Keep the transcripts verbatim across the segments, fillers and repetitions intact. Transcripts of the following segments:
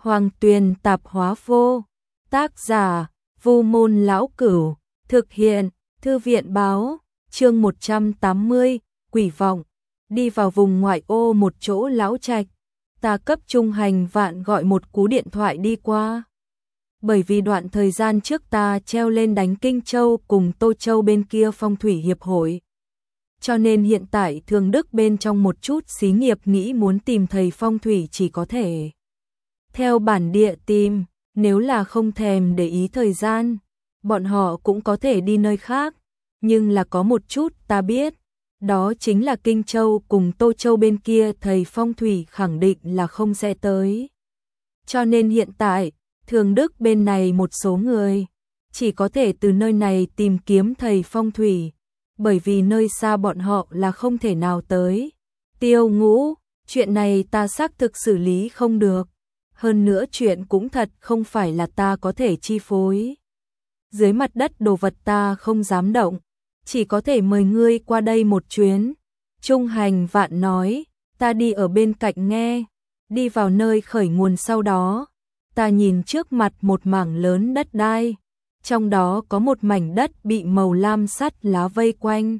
Hoàng Tuyền tạp hóa vô. Tác giả, Vu Môn Lão Cửu. Thực hiện, Thư viện báo. Chương một trăm tám mươi, Quỷ vọng. Đi vào vùng ngoại ô một chỗ lão trạch, ta cấp Trung Hành Vạn gọi một cú điện thoại đi qua. Bởi vì đoạn thời gian trước ta treo lên đánh Kinh Châu cùng Tô Châu bên kia phong thủy hiệp hội. Cho nên hiện tại Thường Đức bên trong một chút xí nghiệp nghĩ muốn tìm thầy phong thủy chỉ có thể theo bản địa tìm, nếu là không thèm để ý thời gian, bọn họ cũng có thể đi nơi khác. Nhưng là có một chút ta biết, đó chính là Kinh Châu cùng Tô Châu bên kia thầy phong thủy khẳng định là không sẽ tới. Cho nên hiện tại, Thường Đức bên này một số người chỉ có thể từ nơi này tìm kiếm thầy phong thủy, bởi vì nơi xa bọn họ là không thể nào tới. Tiêu Ngũ, chuyện này ta xác thực xử lý không được, hơn nữa chuyện cũng thật không phải là ta có thể chi phối. Dưới mặt đất đồ vật ta không dám động, chỉ có thể mời ngươi qua đây một chuyến. Trung Hành Vạn nói, ta đi ở bên cạnh nghe. Đi vào nơi khởi nguồn sau đó, ta nhìn trước mặt một mảng lớn đất đai, trong đó có một mảnh đất bị màu lam sắt lá vây quanh,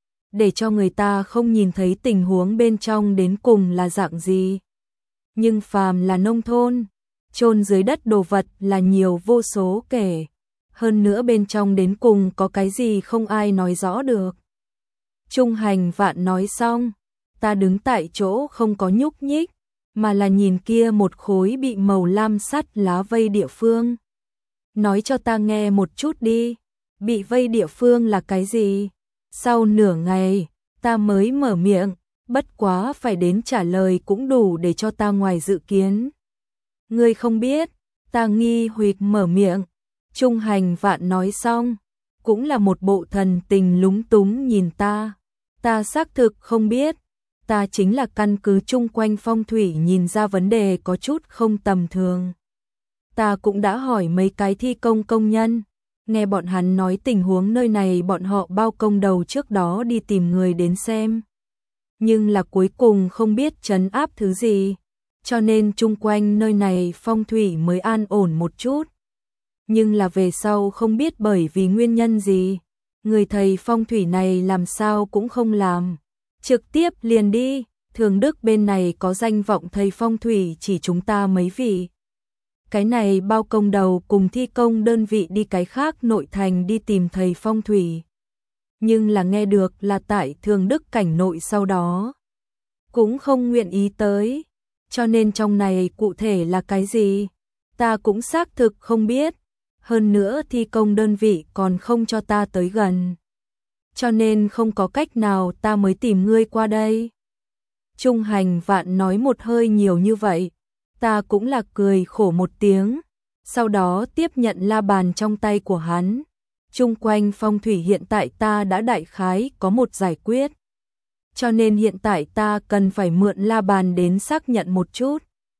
để cho người ta không nhìn thấy tình huống bên trong đến cùng là dạng gì. Nhưng phàm là nông thôn, chôn dưới đất đồ vật là nhiều vô số kể, hơn nữa bên trong đến cùng có cái gì không ai nói rõ được. Trung Hành Vạn nói xong, ta đứng tại chỗ không có nhúc nhích, mà là nhìn kia một khối bị màu lam sắt lá vây địa phương. Nói cho ta nghe một chút đi, bị vây địa phương là cái gì? Sau nửa ngày, ta mới mở miệng, bất quá phải đến trả lời cũng đủ để cho ta ngoài dự kiến. Ngươi không biết, ta nghi hoặc mở miệng. Trung Hành Vạn nói xong, cũng là một bộ thần tình lúng túng nhìn ta. Ta xác thực không biết, ta chính là căn cứ chung quanh phong thủy nhìn ra vấn đề có chút không tầm thường. Ta cũng đã hỏi mấy cái thi công công nhân, nghe bọn hắn nói tình huống nơi này bọn họ bao công đầu trước đó đi tìm người đến xem. Nhưng là cuối cùng không biết trấn áp thứ gì, cho nên chung quanh nơi này phong thủy mới an ổn một chút. Nhưng là về sau không biết bởi vì nguyên nhân gì, người thầy phong thủy này làm sao cũng không làm, trực tiếp liền đi. Thường Đức bên này có danh vọng thầy phong thủy chỉ chúng ta mấy vị. Cái này bao công đầu cùng thi công đơn vị đi cái khác nội thành đi tìm thầy phong thủy. Nhưng là nghe được là tại Thường Đức cảnh nội sau đó cũng không nguyện ý tới, cho nên trong này cụ thể là cái gì, ta cũng xác thực không biết. Hơn nữa thi công đơn vị còn không cho ta tới gần, cho nên không có cách nào ta mới tìm ngươi qua đây. Trung Hành Vạn nói một hơi nhiều như vậy, ta cũng là cười khổ một tiếng, sau đó tiếp nhận la bàn trong tay của hắn. Chung quanh phong thủy hiện tại ta đã đại khái có một giải quyết, cho nên hiện tại ta cần phải mượn la bàn đến xác nhận một chút.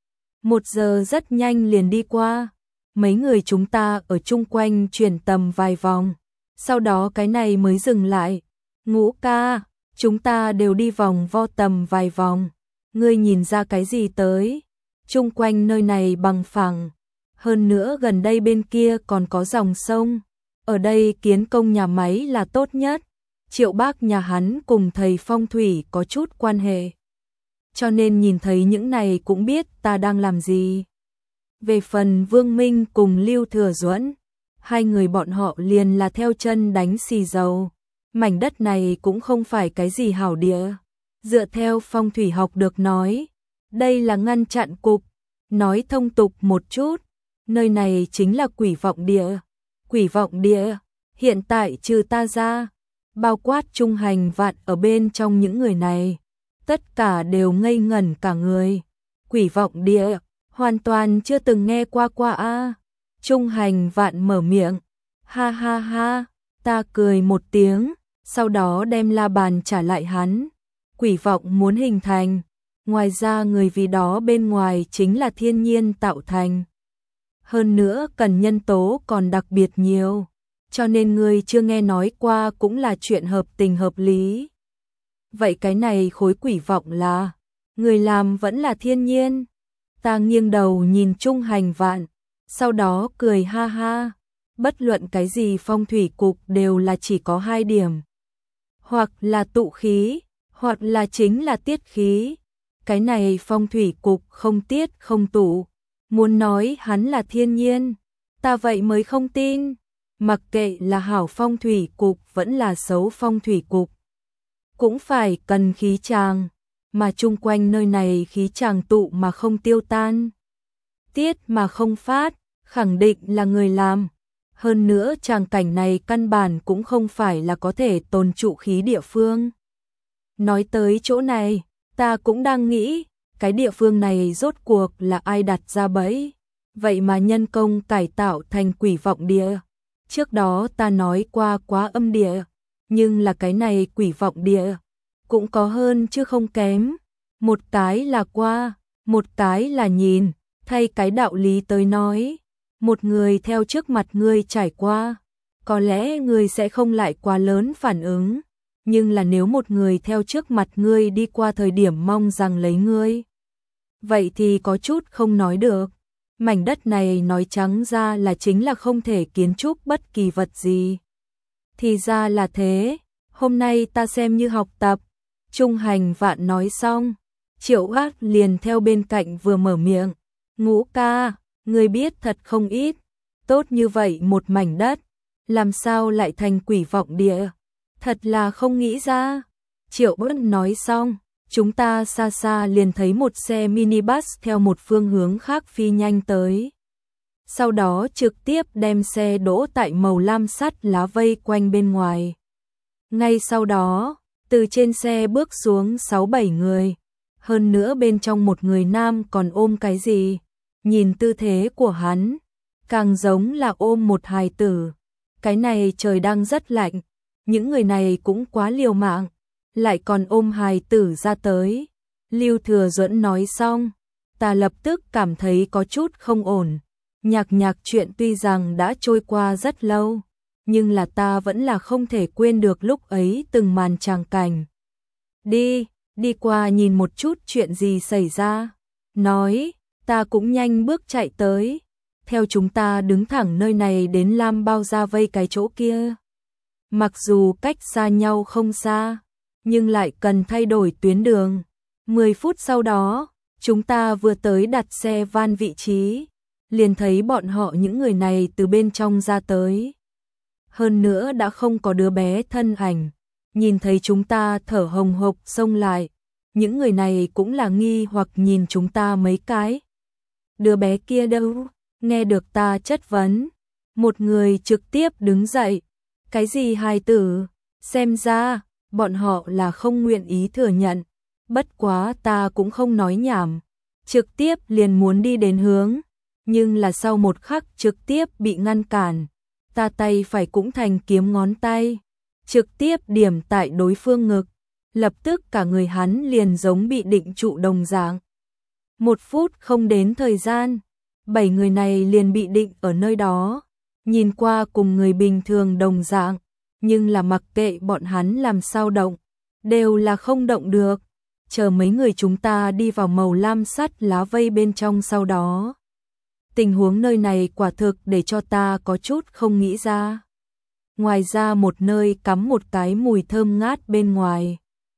Một giờ rất nhanh liền đi qua, mấy người chúng ta ở chung quanh chuyển tầm vài vòng, sau đó cái này mới dừng lại. Ngũ ca, chúng ta đều đi vòng vo tầm vài vòng, ngươi nhìn ra cái gì tới? Chung quanh nơi này bằng phẳng, hơn nữa gần đây bên kia còn có dòng sông, ở đây kiến công nhà máy là tốt nhất. Triệu bác nhà hắn cùng thầy phong thủy có chút quan hệ, cho nên nhìn thấy những này cũng biết ta đang làm gì. Về phần Vương Minh cùng Lưu Thừa Duẫn, hai người bọn họ liền là theo chân đánh xì dầu. Mảnh đất này cũng không phải cái gì hảo địa. Dựa theo phong thủy học được nói, đây là ngăn chặn cục. Nói thông tục một chút, nơi này chính là quỷ vọng địa. Quỷ vọng địa, hiện tại trừ ta ra, bao quát Trung Hành Vạn ở bên trong những người này, tất cả đều ngây ngẩn cả người. Quỷ vọng địa, hoàn toàn chưa từng nghe qua qua a. Trung Hành Vạn mở miệng, ha ha ha, ta cười một tiếng, sau đó đem la bàn trả lại hắn. Quỷ vọng muốn hình thành, ngoài ra người vì đó bên ngoài chính là thiên nhiên tạo thành. Hơn nữa cần nhân tố còn đặc biệt nhiều, cho nên người chưa nghe nói qua cũng là chuyện hợp tình hợp lý. Vậy cái này khối quỷ vọng là, người làm vẫn là thiên nhiên. Ta nghiêng đầu nhìn Trung Hành Vạn, sau đó cười ha ha. Bất luận cái gì phong thủy cục đều là chỉ có hai điểm. Hoặc là tụ khí, hoặc là chính là tiết khí. Cái này phong thủy cục không tiết không tụ. Muốn nói hắn là thiên nhiên, ta vậy mới không tin. Mặc kệ là hảo phong thủy cục vẫn là xấu phong thủy cục, cũng phải cần khí tràng, mà chung quanh nơi này khí tràng tụ mà không tiêu tan, tiết mà không phát, khẳng định là người làm. Hơn nữa tràng cảnh này căn bản cũng không phải là có thể tồn trụ khí địa phương. Nói tới chỗ này, ta cũng đang nghĩ, cái địa phương này rốt cuộc là ai đặt ra bẫy, vậy mà nhân công cải tạo thành quỷ vọng địa. Trước đó ta nói qua quá âm địa, nhưng là cái này quỷ vọng địa, cũng có hơn chứ không kém. Một cái là qua, một cái là nhìn, thay cái đạo lý tới nói. Một người theo trước mặt ngươi trải qua, có lẽ ngươi sẽ không lại quá lớn phản ứng, nhưng là nếu một người theo trước mặt ngươi đi qua thời điểm mong rằng lấy ngươi, vậy thì có chút không nói được. Mảnh đất này nói trắng ra là chính là không thể kiến trúc bất kỳ vật gì. Thì ra là thế, hôm nay ta xem như học tập. Trung Hành Vạn nói xong, Triệu Ác liền theo bên cạnh vừa mở miệng, Ngũ ca, ngươi biết thật không ít, tốt như vậy một mảnh đất, làm sao lại thành quỷ vọng địa, thật là không nghĩ ra. Triệu Bất nói xong, chúng ta xa xa liền thấy một xe minibus theo một phương hướng khác phi nhanh tới. Sau đó trực tiếp đem xe đỗ tại màu lam sắt lá vây quanh bên ngoài. Ngay sau đó, từ trên xe bước xuống sáu bảy người, hơn nữa bên trong một người nam còn ôm cái gì. Nhìn tư thế của hắn, càng giống là ôm một hài tử. Cái này trời đang rất lạnh, những người này cũng quá liều mạng, lại còn ôm hài tử ra tới. Lưu Thừa Duẫn nói xong, ta lập tức cảm thấy có chút không ổn. Nhạc nhạc chuyện tuy rằng đã trôi qua rất lâu, nhưng là ta vẫn là không thể quên được lúc ấy từng màn tràng cảnh. Đi, đi qua nhìn một chút chuyện gì xảy ra. Nói, ta cũng nhanh bước chạy tới. Theo chúng ta đứng thẳng nơi này đến Lam Bao Gia vây cái chỗ kia. Mặc dù cách xa nhau không xa, nhưng lại cần thay đổi tuyến đường. Mười phút sau đó, chúng ta vừa tới đặt xe van vị trí, liền thấy bọn họ những người này từ bên trong ra tới. Hơn nữa đã không có đứa bé thân ảnh, nhìn thấy chúng ta thở hồng hộc xông lại. Những người này cũng là nghi hoặc nhìn chúng ta mấy cái. Đứa bé kia đâu? Nghe được ta chất vấn, một người trực tiếp đứng dậy. Cái gì hài tử? Xem ra, bọn họ là không nguyện ý thừa nhận. Bất quá ta cũng không nói nhảm, trực tiếp liền muốn đi đến hướng. Nhưng là sau một khắc trực tiếp bị ngăn cản. Ta tay phải cũng thành kiếm ngón tay, trực tiếp điểm tại đối phương ngực. Lập tức cả người hắn liền giống bị định trụ đồng dạng. Một phút không đến thời gian, bảy người này liền bị định ở nơi đó. Nhìn qua cùng người bình thường đồng dạng, nhưng là mặc kệ bọn hắn làm sao động, đều là không động được. Chờ mấy người chúng ta đi vào màu lam sắt lá vây bên trong sau đó. Tình huống nơi này quả thực để cho ta có chút không nghĩ ra. Ngoài ra một nơi cắm một cái mùi thơm ngát bên ngoài.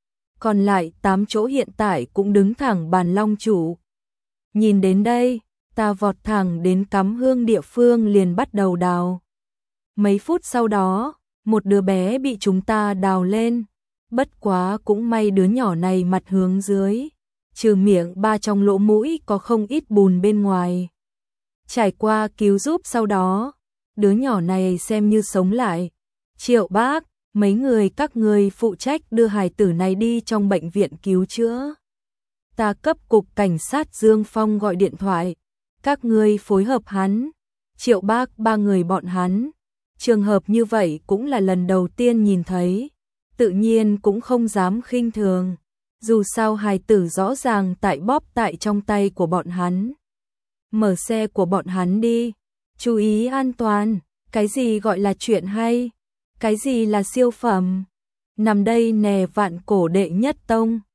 Còn lại tám chỗ hiện tại cũng đứng thẳng bàn long chủ. Nhìn đến đây, ta vọt thẳng đến cắm hương địa phương liền bắt đầu đào. Mấy phút sau đó, một đứa bé bị chúng ta đào lên. Bất quá cũng may đứa nhỏ này mặt hướng dưới, trừ miệng ba trong lỗ mũi có không ít bùn bên ngoài. Trải qua cứu giúp sau đó, đứa nhỏ này xem như sống lại. Triệu Bác, mấy người các người phụ trách đưa hài tử này đi trong bệnh viện cứu chữa. Ta cấp cục cảnh sát Dương Phong gọi điện thoại. Các người phối hợp hắn. Triệu Bác ba người bọn hắn. Trường hợp như vậy cũng là lần đầu tiên nhìn thấy. Tự nhiên cũng không dám khinh thường. Dù sao hài tử rõ ràng tại bóp tại trong tay của bọn hắn. Mở xe của bọn hắn đi. Chú ý an toàn. Cái gì gọi là chuyện hay? Cái gì là siêu phẩm? Nằm đây nè vạn cổ đệ nhất tông.